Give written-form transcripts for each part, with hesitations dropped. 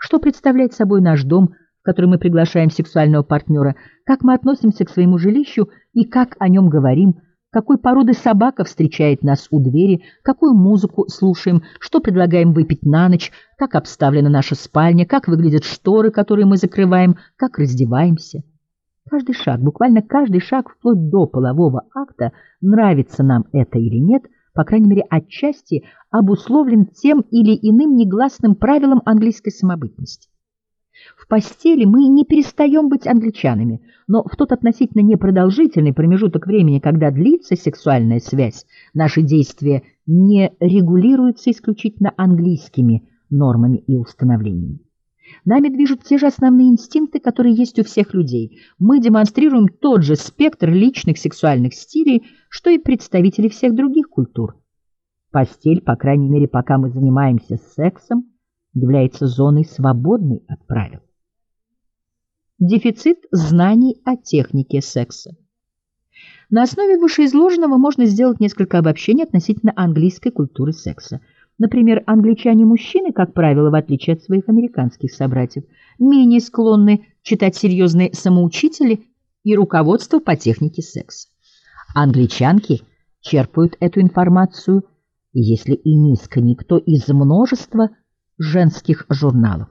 что представляет собой наш дом, в который мы приглашаем сексуального партнера, как мы относимся к своему жилищу и как о нем говорим, какой породы собака встречает нас у двери, какую музыку слушаем, что предлагаем выпить на ночь, как обставлена наша спальня, как выглядят шторы, которые мы закрываем, как раздеваемся. Каждый шаг, буквально каждый шаг, вплоть до полового акта, нравится нам это или нет, по крайней мере, отчасти обусловлен тем или иным негласным правилом английской самобытности. В постели мы не перестаем быть англичанами, но в тот относительно непродолжительный промежуток времени, когда длится сексуальная связь, наши действия не регулируются исключительно английскими нормами и установлениями. Нами движут те же основные инстинкты, которые есть у всех людей. Мы демонстрируем тот же спектр личных сексуальных стилей, что и представители всех других культур. Постель, по крайней мере, пока мы занимаемся сексом, является зоной, свободной от правил. Дефицит знаний о технике секса. На основе вышеизложенного можно сделать несколько обобщений относительно английской культуры секса. Например, англичане-мужчины, как правило, в отличие от своих американских собратьев, менее склонны читать серьезные самоучители и руководство по технике секса. Англичанки черпают эту информацию, если и не из книг, то из множества женских журналов.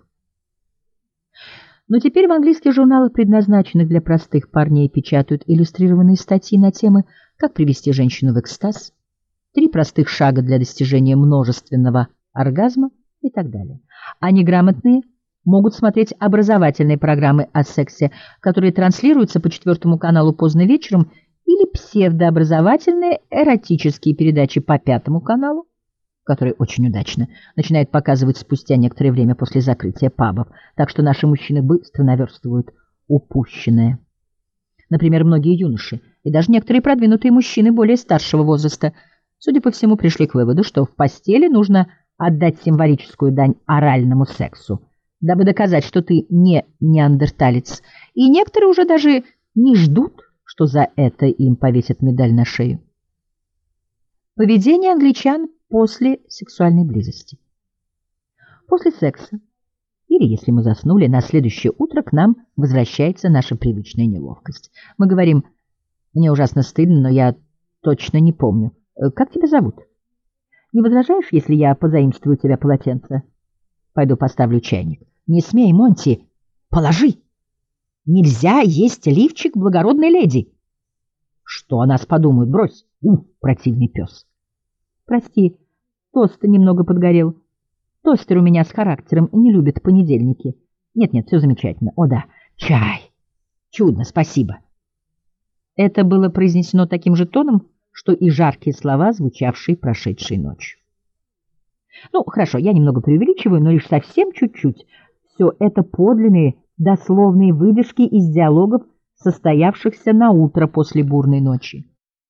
Но теперь в английских журналах, предназначенных для простых парней, печатают иллюстрированные статьи на темы «Как привести женщину в экстаз», «3 простых шага для достижения множественного оргазма» и так далее. А неграмотные могут смотреть образовательные программы о сексе, которые транслируются по 4 каналу поздно вечером, или псевдообразовательные эротические передачи по 5 каналу, которые очень удачно начинают показывать спустя некоторое время после закрытия пабов, так что наши мужчины быстро наверстывают упущенное. Например, многие юноши и даже некоторые продвинутые мужчины более старшего возраста, судя по всему, пришли к выводу, что в постели нужно отдать символическую дань оральному сексу, дабы доказать, что ты не неандерталец, и некоторые уже даже не ждут, что за это им повесят медаль на шею. Поведение англичан после сексуальной близости. После секса, или если мы заснули, на следующее утро к нам возвращается наша привычная неловкость. Мы говорим: «Мне ужасно стыдно, но я точно не помню. Как тебя зовут? Не возражаешь, если я позаимствую у тебя полотенце? Пойду поставлю чайник». «Не смей, Монти! Положи! Нельзя есть лифчик благородной леди!» «Что о нас подумают? Брось! Противный пес!» «Прости, тост немного подгорел. Тостер у меня с характером, не любит понедельники». «Нет, все замечательно. О да, чай! Чудно, спасибо!» Это было произнесено таким же тоном, что и жаркие слова, звучавшие прошедшей ночью. Ну, хорошо, я немного преувеличиваю, но лишь совсем чуть-чуть. Все это подлинные, дословные выдержки из диалогов, состоявшихся на утро после бурной ночи.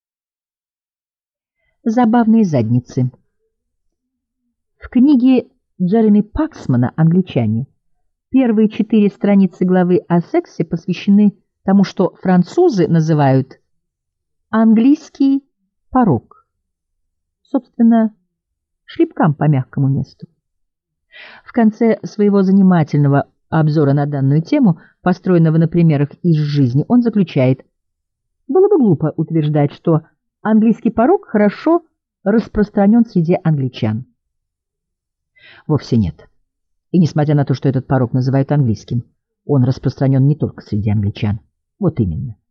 Забавные задницы. В книге Джереми Паксмана «Англичане» первые 4 страницы главы о сексе посвящены тому, что французы называют «английский порог». Собственно, шлепкам по мягкому месту. В конце своего занимательного обзора на данную тему, построенного на примерах из жизни, он заключает: было бы глупо утверждать, что английский порог хорошо распространен среди англичан. Вовсе нет. И несмотря на то, что этот порог называют английским, он распространен не только среди англичан. Вот именно.